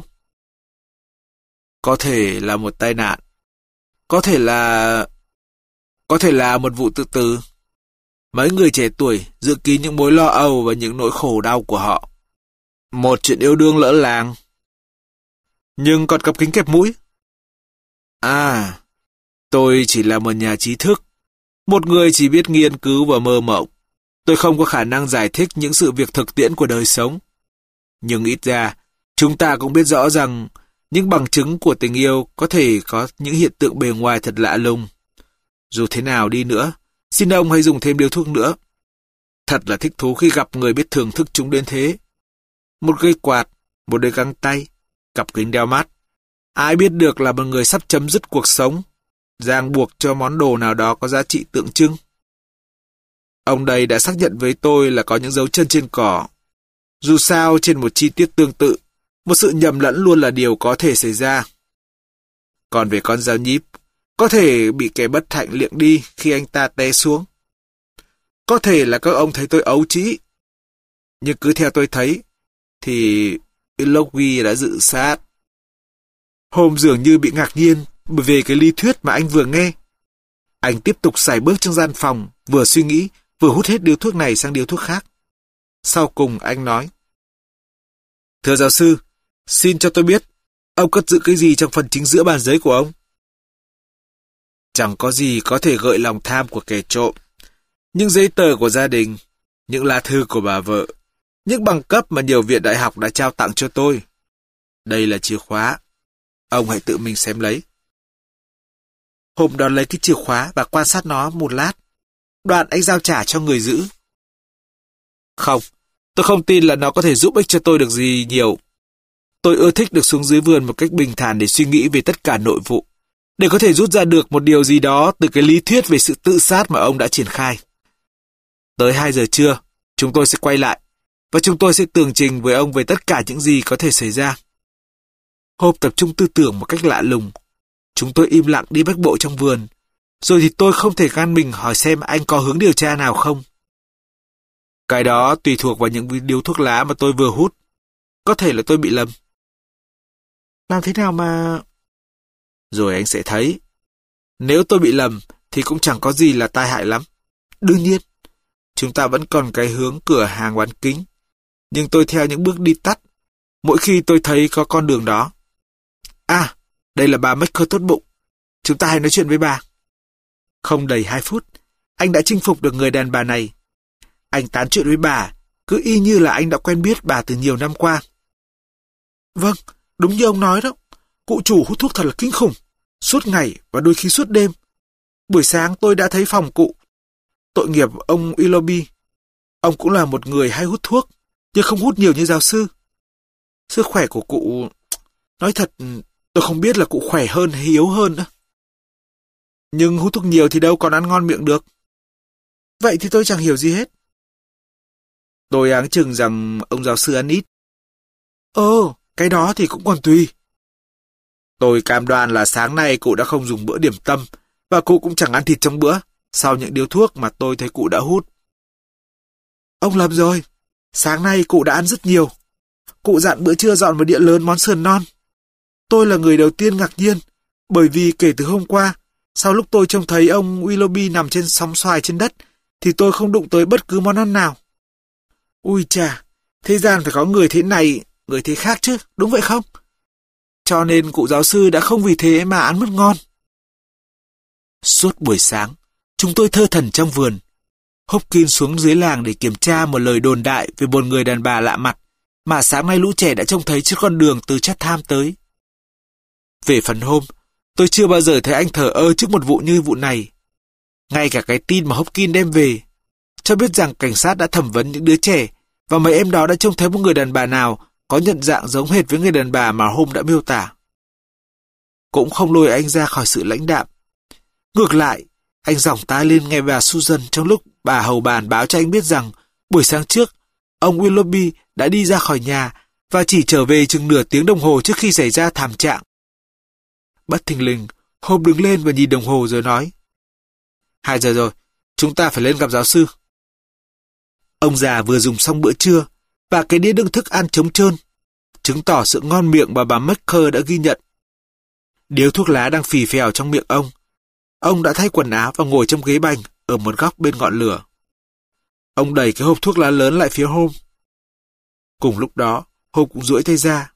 S1: Có thể là một tai nạn. Có thể là... Có thể là một vụ tự tử. Mấy người trẻ tuổi dự kín những mối lo âu và những nỗi khổ đau của họ. Một chuyện yêu đương lỡ làng. Nhưng còn cặp kính kẹp mũi. À, tôi chỉ là một nhà trí thức. Một người chỉ biết nghiên cứu và mơ mộng. Tôi không có khả năng giải thích những sự việc thực tiễn của đời sống. Nhưng ít ra, chúng ta cũng biết rõ rằng những bằng chứng của tình yêu có thể có những hiện tượng bề ngoài thật lạ lùng. Dù thế nào đi nữa, xin ông hãy dùng thêm điếu thuốc nữa. Thật là thích thú khi gặp người biết thưởng thức chúng đến thế. Một cây quạt, một đôi găng tay, cặp kính đeo mắt. Ai biết được là một người sắp chấm dứt cuộc sống, ràng buộc cho món đồ nào đó có giá trị tượng trưng. Ông đây đã xác nhận với tôi là có những dấu chân trên cỏ. Dù sao, trên một chi tiết tương tự, một sự nhầm lẫn luôn là điều có thể xảy ra. Còn về con dao nhíp, có thể bị kẻ bất hạnh liệng đi khi anh ta té xuống. Có thể là các ông thấy tôi ấu trĩ. Nhưng cứ theo tôi thấy, thì Illogi đã tự sát. Holmes dường như bị ngạc nhiên bởi về cái lý thuyết mà anh vừa nghe. Anh tiếp tục sải bước trong gian phòng, vừa suy nghĩ, vừa hút hết điếu thuốc này sang điếu thuốc khác. Sau cùng anh nói. Thưa giáo sư, xin cho tôi biết, ông cất giữ cái gì trong phần chính giữa bàn giấy của ông? Chẳng có gì có thể gợi lòng tham của kẻ trộm. Những giấy tờ của gia đình, những lá thư của bà vợ, những bằng cấp mà nhiều viện đại học đã trao tặng cho tôi. Đây là chìa khóa. Ông hãy tự mình xem lấy. Holmes đón lấy cái chìa khóa và quan sát nó một lát. Đoạn anh giao trả cho người giữ. Không, tôi không tin là nó có thể giúp ích cho tôi được gì nhiều. Tôi ưa thích được xuống dưới vườn một cách bình thản để suy nghĩ về tất cả nội vụ, để có thể rút ra được một điều gì đó từ cái lý thuyết về sự tự sát mà ông đã triển khai. Tới hai giờ trưa, chúng tôi sẽ quay lại, và chúng tôi sẽ tường trình với ông về tất cả những gì có thể xảy ra. Hôm tập trung tư tưởng một cách lạ lùng, chúng tôi im lặng đi bách bộ trong vườn, rồi thì tôi không thể ngăn mình hỏi xem anh có hướng điều tra nào không. Cái đó tùy thuộc vào những điếu thuốc lá mà tôi vừa hút. Có thể là tôi bị lầm. Làm thế nào mà... Rồi anh sẽ thấy. Nếu tôi bị lầm thì cũng chẳng có gì là tai hại lắm. Đương nhiên, chúng ta vẫn còn cái hướng cửa hàng bán kính. Nhưng tôi theo những bước đi tắt mỗi khi tôi thấy có con đường đó. À, đây là bà Macker tốt bụng. Chúng ta hãy nói chuyện với bà. Không đầy hai phút, anh đã chinh phục được người đàn bà này. Anh tán chuyện với bà, cứ y như là anh đã quen biết bà từ nhiều năm qua. Vâng, đúng như ông nói đó. Cụ chủ hút thuốc thật là kinh khủng. Suốt ngày và đôi khi suốt đêm. Buổi sáng tôi đã thấy phòng cụ. Tội nghiệp ông Willoughby. Ông cũng là một người hay hút thuốc, nhưng không hút nhiều như giáo sư. Sức khỏe của cụ... Nói thật, tôi không biết là cụ khỏe hơn hay yếu hơn nữa. Nhưng hút thuốc nhiều thì đâu còn ăn ngon miệng được. Vậy thì tôi chẳng hiểu gì hết. Tôi áng chừng rằng ông giáo sư ăn ít. Ồ, cái đó thì cũng còn tùy. Tôi cam đoan là sáng nay cụ đã không dùng bữa điểm tâm, và cụ cũng chẳng ăn thịt trong bữa, sau những điếu thuốc mà tôi thấy cụ đã hút. Ông lầm rồi. Sáng nay cụ đã ăn rất nhiều. Cụ dặn bữa trưa dọn một đĩa lớn món sườn non. Tôi là người đầu tiên ngạc nhiên, bởi vì kể từ hôm qua, sau lúc tôi trông thấy ông Willoughby nằm trên sóng xoài trên đất, thì tôi không đụng tới bất cứ món ăn nào. Ui chà, thế gian phải có người thế này, người thế khác chứ, đúng vậy không? Cho nên cụ giáo sư đã không vì thế mà ăn mất ngon. Suốt buổi sáng, chúng tôi thơ thẩn trong vườn. Hopkins xuống dưới làng để kiểm tra một lời đồn đại về một người đàn bà lạ mặt mà sáng nay lũ trẻ đã trông thấy trên con đường từ Chatham tới. Về phần hôm, tôi chưa bao giờ thấy anh thờ ơ trước một vụ như vụ này. Ngay cả cái tin mà Hopkins đem về, cho biết rằng cảnh sát đã thẩm vấn những đứa trẻ và mấy em đó đã trông thấy một người đàn bà nào có nhận dạng giống hệt với người đàn bà mà Hôm đã miêu tả. Cũng không lôi anh ra khỏi sự lãnh đạm. Ngược lại, anh giỏng tai lên nghe bà Susan trong lúc bà hầu bàn báo cho anh biết rằng buổi sáng trước, ông Willoughby đã đi ra khỏi nhà và chỉ trở về chừng nửa tiếng đồng hồ trước khi xảy ra thảm trạng. Bất thình lình, Hôm đứng lên và nhìn đồng hồ rồi nói: Hai giờ rồi, chúng ta phải lên gặp giáo sư. Ông già vừa dùng xong bữa trưa và cái đĩa đựng thức ăn trống trơn, chứng tỏ sự ngon miệng mà bà Macker đã ghi nhận. Điếu thuốc lá đang phì phèo trong miệng ông. Ông đã thay quần áo và ngồi trong ghế bành ở một góc bên ngọn lửa. Ông đẩy cái hộp thuốc lá lớn lại phía Hôm. Cùng lúc đó, Hôm cũng duỗi tay ra.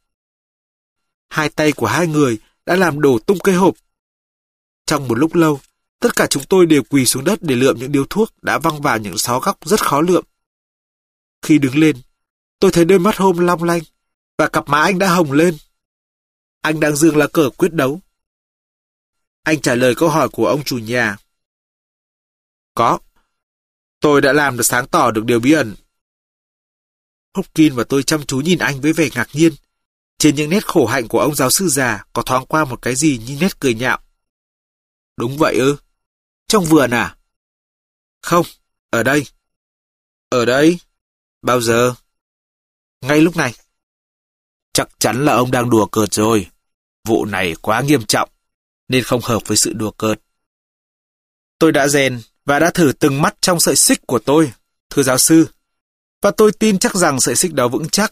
S1: Hai tay của hai người đã làm đổ tung cây hộp. Trong một lúc lâu, tất cả chúng tôi đều quỳ xuống đất để lượm những điếu thuốc đã văng vào những xó góc rất khó lượm. Khi đứng lên, tôi thấy đôi mắt Hôm long lanh và cặp má anh đã hồng lên. Anh đang giương lá cờ quyết đấu. Anh trả lời câu hỏi của ông chủ nhà. Có. Tôi đã làm được sáng tỏ được điều bí ẩn. Hopkins và tôi chăm chú nhìn anh với vẻ ngạc nhiên. Trên những nét khổ hạnh của ông giáo sư già có thoáng qua một cái gì như nét cười nhạo. Đúng vậy ư? Trong vườn à? Không, ở đây. Ở đây? Bao giờ? Ngay lúc này. Chắc chắn là ông đang đùa cợt rồi. Vụ này quá nghiêm trọng, nên không hợp với sự đùa cợt. Tôi đã rèn và đã thử từng mắt trong sợi xích của tôi, thưa giáo sư, và tôi tin chắc rằng sợi xích đó vững chắc.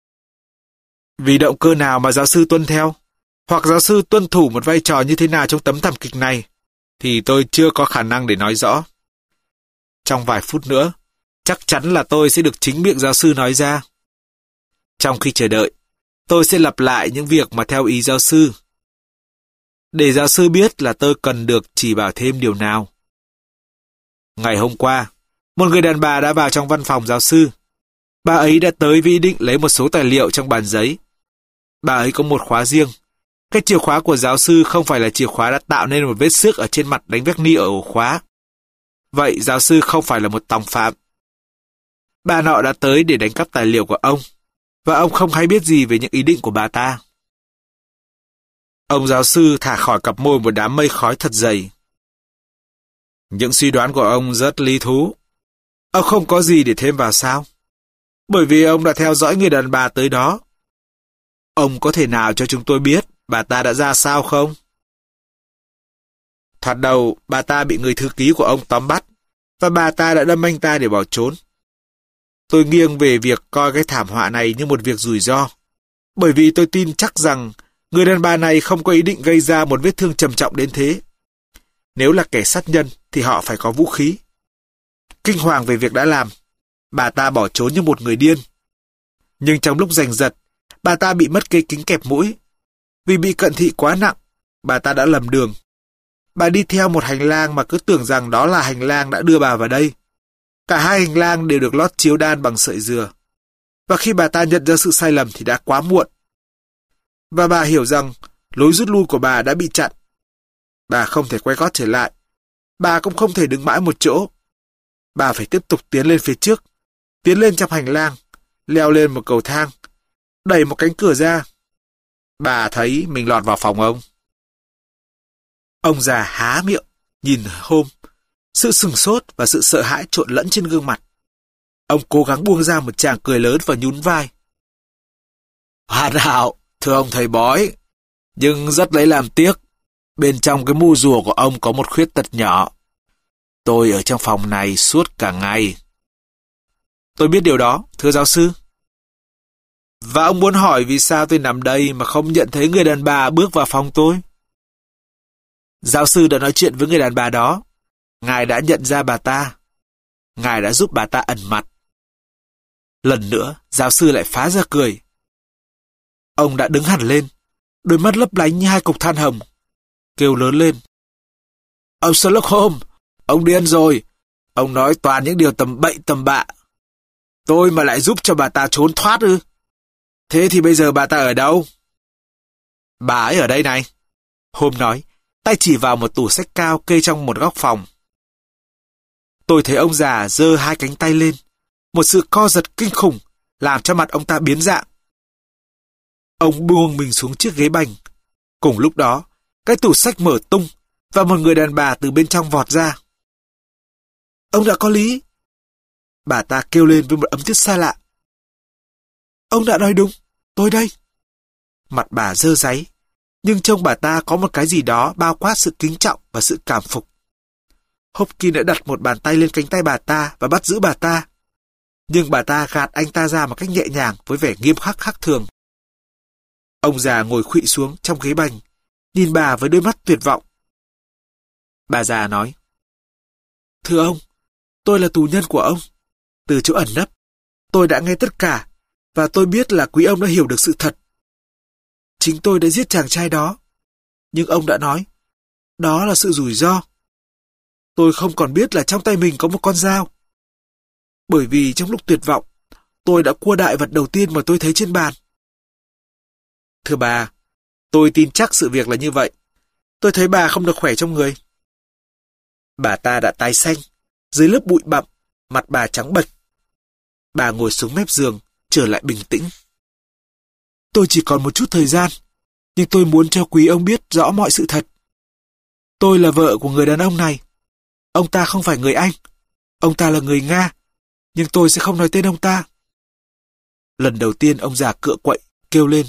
S1: Vì động cơ nào mà giáo sư tuân theo, hoặc giáo sư tuân thủ một vai trò như thế nào trong tấm thảm kịch này, thì tôi chưa có khả năng để nói rõ. Trong vài phút nữa, chắc chắn là tôi sẽ được chính miệng giáo sư nói ra. Trong khi chờ đợi, tôi sẽ lặp lại những việc mà theo ý giáo sư, để giáo sư biết là tôi cần được chỉ bảo thêm điều nào. Ngày hôm qua, một người đàn bà đã vào trong văn phòng giáo sư. Bà ấy đã tới với ý định lấy một số tài liệu trong bàn giấy. Bà ấy có một khóa riêng. Cái chìa khóa của giáo sư không phải là chìa khóa đã tạo nên một vết xước ở trên mặt đánh verni ở ổ khóa. Vậy giáo sư không phải là một tòng phạm. Bà nọ đã tới để đánh cắp tài liệu của ông. và ông không hay biết gì về những ý định của bà ta. Ông giáo sư thả khỏi cặp môi một đám mây khói thật dày. Những suy đoán của ông rất lý thú. Ông không có gì để thêm vào sao? Bởi vì ông đã theo dõi người đàn bà tới đó. Ông có thể nào cho chúng tôi biết bà ta đã ra sao không? Thoạt đầu, bà ta bị người thư ký của ông tóm bắt, và bà ta đã đâm anh ta để bỏ trốn. Tôi nghiêng về việc coi cái thảm họa này như một việc rủi ro, bởi vì tôi tin chắc rằng người đàn bà này không có ý định gây ra một vết thương trầm trọng đến thế. Nếu là kẻ sát nhân thì họ phải có vũ khí. Kinh hoàng về việc đã làm, bà ta bỏ trốn như một người điên. Nhưng trong lúc giành giật, bà ta bị mất cây kính kẹp mũi. Vì bị cận thị quá nặng, bà ta đã lầm đường. Bà đi theo một hành lang mà cứ tưởng rằng đó là hành lang đã đưa bà vào đây. Cả hai hành lang đều được lót chiếu đan bằng sợi dừa. Và khi bà ta nhận ra sự sai lầm thì đã quá muộn. Và bà hiểu rằng lối rút lui của bà đã bị chặn. Bà không thể quay gót trở lại. Bà cũng không thể đứng mãi một chỗ. Bà phải tiếp tục tiến lên phía trước, tiến lên trong hành lang, leo lên một cầu thang, đẩy một cánh cửa ra. Bà thấy mình lọt vào phòng ông. Ông già há miệng, nhìn Hôm. Sự sừng sốt và sự sợ hãi trộn lẫn trên gương mặt. Ông cố gắng buông ra một tràng cười lớn và nhún vai. Hoàn hảo, thưa ông thầy bói, nhưng rất lấy làm tiếc. Bên trong cái mu rùa của ông có một khuyết tật nhỏ. Tôi ở trong phòng này suốt cả ngày. Tôi biết điều đó, thưa giáo sư. Và ông muốn hỏi vì sao tôi nằm đây mà không nhận thấy người đàn bà bước vào phòng tôi? Giáo sư đã nói chuyện với người đàn bà đó. Ngài đã nhận ra bà ta. Ngài đã giúp bà ta ẩn mặt. Lần nữa, giáo sư lại phá ra cười. Ông đã đứng hẳn lên, đôi mắt lấp lánh như hai cục than hồng, kêu lớn lên. Ông Sherlock Holmes, ông điên rồi. Ông nói toàn những điều tầm bậy tầm bạ. Tôi mà lại giúp cho bà ta trốn thoát ư? Thế thì bây giờ bà ta ở đâu? Bà ấy ở đây này. Holmes nói, tay chỉ vào một tủ sách cao kê trong một góc phòng. Tôi thấy ông già giơ hai cánh tay lên. Một sự co giật kinh khủng làm cho mặt ông ta biến dạng. Ông buông mình xuống chiếc ghế bành. Cùng lúc đó, cái tủ sách mở tung và một người đàn bà từ bên trong vọt ra. Ông đã có lý. Bà ta kêu lên với một âm tiết xa lạ. Ông đã nói đúng, tôi đây. Mặt bà dơ dáy, nhưng trông bà ta có một cái gì đó bao quát sự kính trọng và sự cảm phục. Hopkins đã đặt một bàn tay lên cánh tay bà ta và bắt giữ bà ta. Nhưng bà ta gạt anh ta ra một cách nhẹ nhàng với vẻ nghiêm khắc khác thường. Ông già ngồi khuỵu xuống trong ghế bành, nhìn bà với đôi mắt tuyệt vọng. Bà già nói, thưa ông, tôi là tù nhân của ông. Từ chỗ ẩn nấp, tôi đã nghe tất cả, và tôi biết là quý ông đã hiểu được sự thật. Chính tôi đã giết chàng trai đó, nhưng ông đã nói, đó là sự rủi ro. Tôi không còn biết là trong tay mình có một con dao. Bởi vì trong lúc tuyệt vọng, tôi đã cua đại vật đầu tiên mà tôi thấy trên bàn. Thưa bà, tôi tin chắc sự việc là như vậy. Tôi thấy bà không được khỏe trong người. Bà ta đã tái xanh, dưới lớp bụi bặm, mặt bà trắng bệch. Bà ngồi xuống mép giường, trở lại bình tĩnh. Tôi chỉ còn một chút thời gian, nhưng tôi muốn cho quý ông biết rõ mọi sự thật. Tôi là vợ của người đàn ông này. Ông ta không phải người Anh. Ông ta là người Nga, nhưng tôi sẽ không nói tên ông ta. Lần đầu tiên ông già cựa quậy, kêu lên.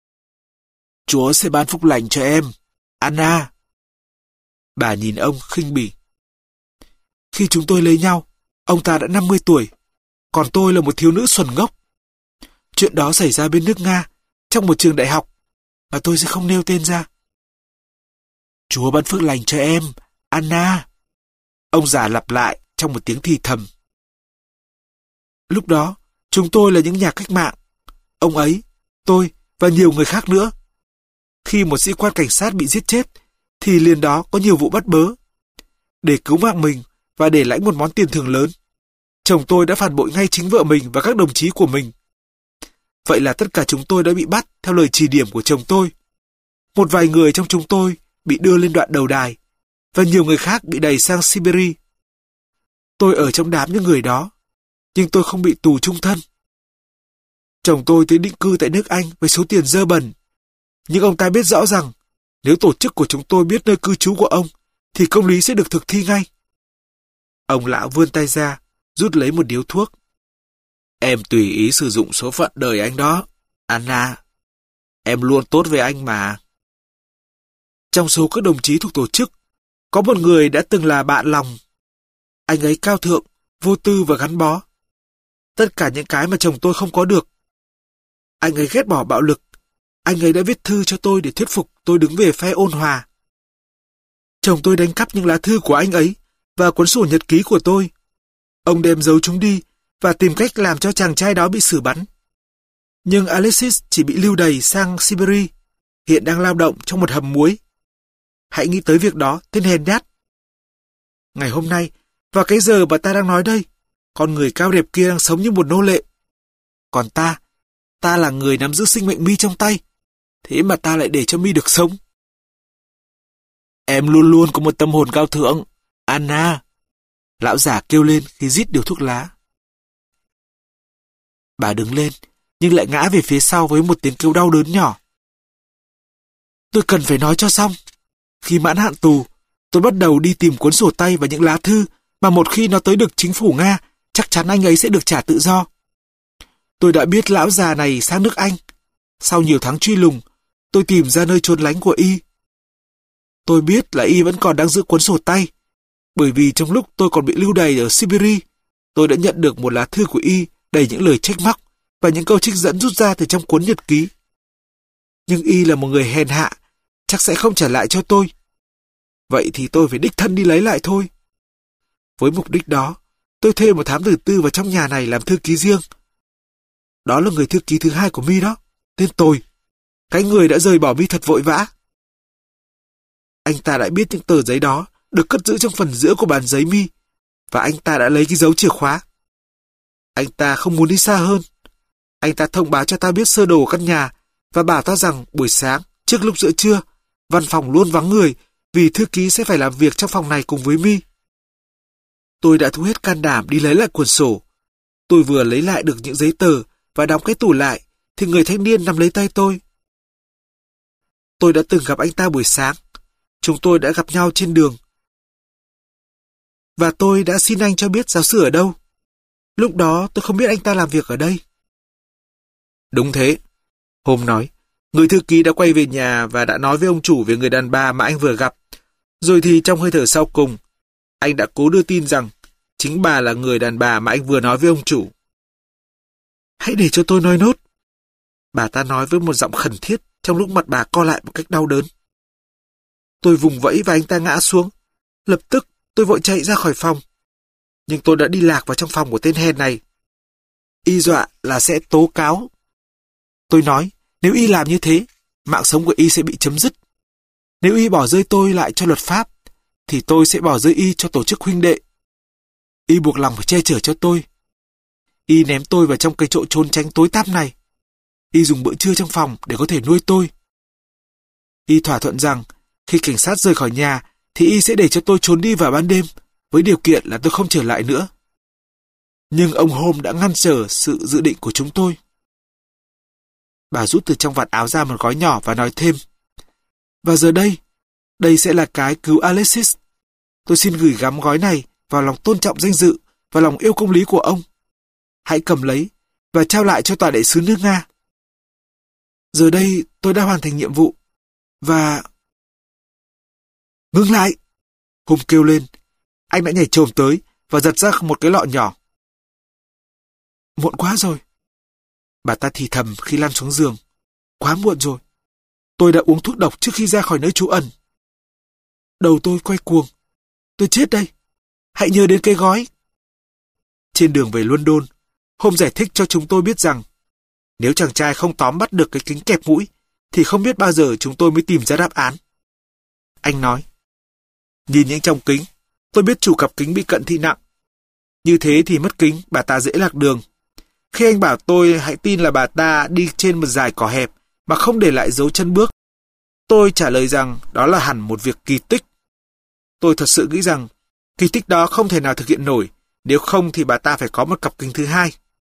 S1: Chúa sẽ ban phúc lành cho em, Anna. Bà nhìn ông khinh bỉ. Khi chúng tôi lấy nhau, ông ta đã năm mươi tuổi, còn tôi là một thiếu nữ xuẩn ngốc. Chuyện đó xảy ra bên nước Nga, trong một trường đại học, và tôi sẽ không nêu tên ra. Chúa ban phước lành cho em, Anna. Ông già lặp lại trong một tiếng thì thầm. Lúc đó, chúng tôi là những nhà cách mạng. Ông ấy, tôi và nhiều người khác nữa. Khi một sĩ quan cảnh sát bị giết chết, thì liền đó có nhiều vụ bắt bớ. Để cứu mạng mình và để lãnh một món tiền thưởng lớn, chồng tôi đã phản bội ngay chính vợ mình và các đồng chí của mình. Vậy là tất cả chúng tôi đã bị bắt theo lời chỉ điểm của chồng tôi. Một vài người trong chúng tôi bị đưa lên đoạn đầu đài, và nhiều người khác bị đẩy sang Siberia. Tôi ở trong đám những người đó, nhưng tôi không bị tù chung thân. Chồng tôi tới định cư tại nước Anh với số tiền dơ bẩn. Nhưng ông ta biết rõ rằng nếu tổ chức của chúng tôi biết nơi cư trú của ông, thì công lý sẽ được thực thi ngay. Ông lão vươn tay ra, rút lấy một điếu thuốc. Em tùy ý sử dụng số phận đời anh đó, Anna. Em luôn tốt với anh mà. Trong số các đồng chí thuộc tổ chức, có một người đã từng là bạn lòng. Anh ấy cao thượng, vô tư và gắn bó. Tất cả những cái mà chồng tôi không có được. Anh ấy ghét bỏ bạo lực. Anh ấy đã viết thư cho tôi để thuyết phục tôi đứng về phe ôn hòa. Chồng tôi đánh cắp những lá thư của anh ấy và cuốn sổ nhật ký của tôi. Ông đem giấu chúng đi và tìm cách làm cho chàng trai đó bị xử bắn. Nhưng Alexis chỉ bị lưu đày sang Siberia, hiện đang lao động trong một hầm muối. Hãy nghĩ tới việc đó, tên hèn nhát. Ngày hôm nay, vào cái giờ mà ta đang nói đây, con người cao đẹp kia đang sống như một nô lệ. Còn ta, ta là người nắm giữ sinh mệnh Mi trong tay. Thế mà ta lại để cho Mi được sống. Em luôn luôn có một tâm hồn cao thượng, Anna. Lão già kêu lên khi rít điếu thuốc lá. Bà đứng lên, nhưng lại ngã về phía sau với một tiếng kêu đau đớn nhỏ. Tôi cần phải nói cho xong. Khi mãn hạn tù, tôi bắt đầu đi tìm cuốn sổ tay và những lá thư mà một khi nó tới được chính phủ Nga, chắc chắn anh ấy sẽ được trả tự do. Tôi đã biết lão già này sang nước Anh. Sau nhiều tháng truy lùng, tôi tìm ra nơi trốn lánh của y. Tôi biết là y vẫn còn đang giữ cuốn sổ tay, bởi vì trong lúc tôi còn bị lưu đày ở Siberia, tôi đã nhận được một lá thư của y đầy những lời trách móc và những câu trích dẫn rút ra từ trong cuốn nhật ký. Nhưng y là một người hèn hạ, chắc sẽ không trả lại cho tôi. Vậy thì tôi phải đích thân đi lấy lại thôi. Với mục đích đó, tôi thuê một thám tử tư vào trong nhà này làm thư ký riêng. Đó là người thư ký thứ hai của Mi đó, tên tôi. Cái người đã rời bỏ Mi thật vội vã. Anh ta đã biết những tờ giấy đó được cất giữ trong phần giữa của bàn giấy Mi, và anh ta đã lấy cái dấu chìa khóa. Anh ta không muốn đi xa hơn. Anh ta thông báo cho ta biết sơ đồ của căn nhà và bảo ta rằng buổi sáng, trước lúc giữa trưa, văn phòng luôn vắng người vì thư ký sẽ phải làm việc trong phòng này cùng với Mi. Tôi đã thu hết can đảm đi lấy lại cuốn sổ. Tôi vừa lấy lại được những giấy tờ và đóng cái tủ lại, thì người thanh niên nắm lấy tay tôi. Tôi đã từng gặp anh ta buổi sáng. Chúng tôi đã gặp nhau trên đường. Và tôi đã xin anh cho biết giáo sư ở đâu. Lúc đó tôi không biết anh ta làm việc ở đây. Đúng thế. Hôm nói, người thư ký đã quay về nhà và đã nói với ông chủ về người đàn bà mà anh vừa gặp. Rồi thì trong hơi thở sau cùng, anh đã cố đưa tin rằng chính bà là người đàn bà mà anh vừa nói với ông chủ. Hãy để cho tôi nói nốt. Bà ta nói với một giọng khẩn thiết trong lúc mặt bà co lại một cách đau đớn. Tôi vùng vẫy và anh ta ngã xuống. Lập tức tôi vội chạy ra khỏi phòng. Nhưng tôi đã đi lạc vào trong phòng của tên hèn này. Y dọa là sẽ tố cáo. Tôi nói, nếu y làm như thế, mạng sống của y sẽ bị chấm dứt. Nếu y bỏ rơi tôi lại cho luật pháp, thì tôi sẽ bỏ rơi y cho tổ chức huynh đệ. Y buộc lòng phải che chở cho tôi. Y ném tôi vào trong cái chỗ trốn tránh tối tăm này. Y dùng bữa trưa trong phòng để có thể nuôi tôi. Y thỏa thuận rằng khi cảnh sát rời khỏi nhà thì y sẽ để cho tôi trốn đi vào ban đêm, với điều kiện là tôi không trở lại nữa. Nhưng ông Holmes đã ngăn trở sự dự định của chúng tôi. Bà rút từ trong vạt áo ra một gói nhỏ và nói thêm. Và giờ đây, đây sẽ là cái cứu Alexis. Tôi xin gửi gắm gói này vào lòng tôn trọng danh dự và lòng yêu công lý của ông. Hãy cầm lấy và trao lại cho tòa đại sứ nước Nga. Giờ đây tôi đã hoàn thành nhiệm vụ. Và... Ngưng lại! Holmes kêu lên. Anh đã nhảy chồm tới và giật ra một cái lọ nhỏ. Muộn quá rồi. Bà ta thì thầm khi lăn xuống giường. Quá muộn rồi. Tôi đã uống thuốc độc trước khi ra khỏi nơi trú ẩn. Đầu tôi quay cuồng. Tôi chết đây. Hãy nhớ đến cái gói. Trên đường về London, Holmes giải thích cho chúng tôi biết rằng nếu chàng trai không tóm bắt được cái kính kẹp mũi thì không biết bao giờ chúng tôi mới tìm ra đáp án. Anh nói, nhìn những trong kính, tôi biết chủ cặp kính bị cận thị nặng. Như thế thì mất kính, bà ta dễ lạc đường. Khi anh bảo tôi hãy tin là bà ta đi trên một dải cỏ hẹp mà không để lại dấu chân bước, tôi trả lời rằng đó là hẳn một việc kỳ tích. Tôi thật sự nghĩ rằng kỳ tích đó không thể nào thực hiện nổi, nếu không thì bà ta phải có một cặp kính thứ hai.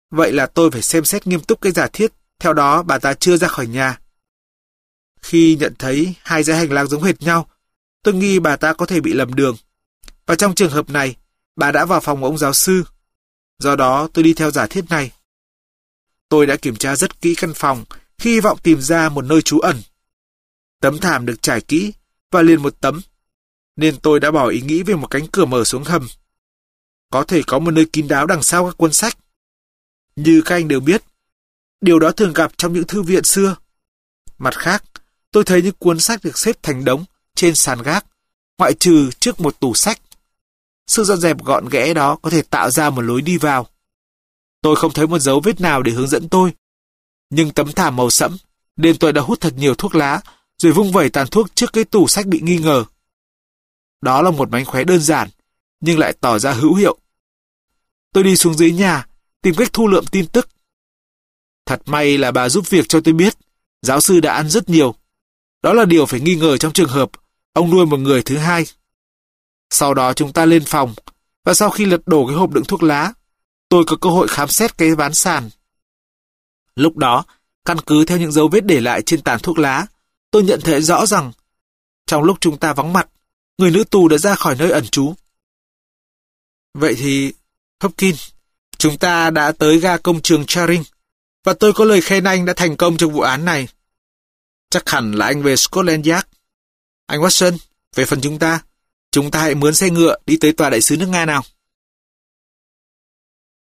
S1: Vậy là tôi phải xem xét nghiêm túc cái giả thiết, theo đó bà ta chưa ra khỏi nhà. Khi nhận thấy hai dãy hành lang giống hệt nhau, tôi nghi bà ta có thể bị lầm đường. Và trong trường hợp này, bà đã vào phòng của ông giáo sư. Do đó tôi đi theo giả thiết này. Tôi đã kiểm tra rất kỹ căn phòng khi hy vọng tìm ra một nơi trú ẩn. Tấm thảm được trải kỹ và liền một tấm, nên tôi đã bỏ ý nghĩ về một cánh cửa mở xuống hầm. Có thể có một nơi kín đáo đằng sau các cuốn sách. Như các anh đều biết, điều đó thường gặp trong những thư viện xưa. Mặt khác, tôi thấy những cuốn sách được xếp thành đống trên sàn gác, ngoại trừ trước một tủ sách. Sự dọn dẹp gọn ghẽ đó có thể tạo ra một lối đi vào. Tôi không thấy một dấu vết nào để hướng dẫn tôi. Nhưng tấm thảm màu sẫm, nên tôi đã hút thật nhiều thuốc lá, rồi vung vẩy tàn thuốc trước cái tủ sách bị nghi ngờ. Đó là một mánh khóe đơn giản, nhưng lại tỏ ra hữu hiệu. Tôi đi xuống dưới nhà, tìm cách thu lượm tin tức. Thật may là bà giúp việc cho tôi biết, giáo sư đã ăn rất nhiều. Đó là điều phải nghi ngờ trong trường hợp ông nuôi một người thứ hai. Sau đó chúng ta lên phòng, và sau khi lật đổ cái hộp đựng thuốc lá, tôi có cơ hội khám xét cái ván sàn. Lúc đó, căn cứ theo những dấu vết để lại trên tàn thuốc lá, tôi nhận thấy rõ rằng trong lúc chúng ta vắng mặt, người nữ tù đã ra khỏi nơi ẩn trú. Vậy thì, Hopkins, chúng ta đã tới ga công trường Charing, và tôi có lời khen anh đã thành công trong vụ án này. Chắc hẳn là anh về Scotland Yard. Anh Watson, về phần chúng ta, chúng ta hãy mướn xe ngựa đi tới tòa đại sứ nước Nga nào.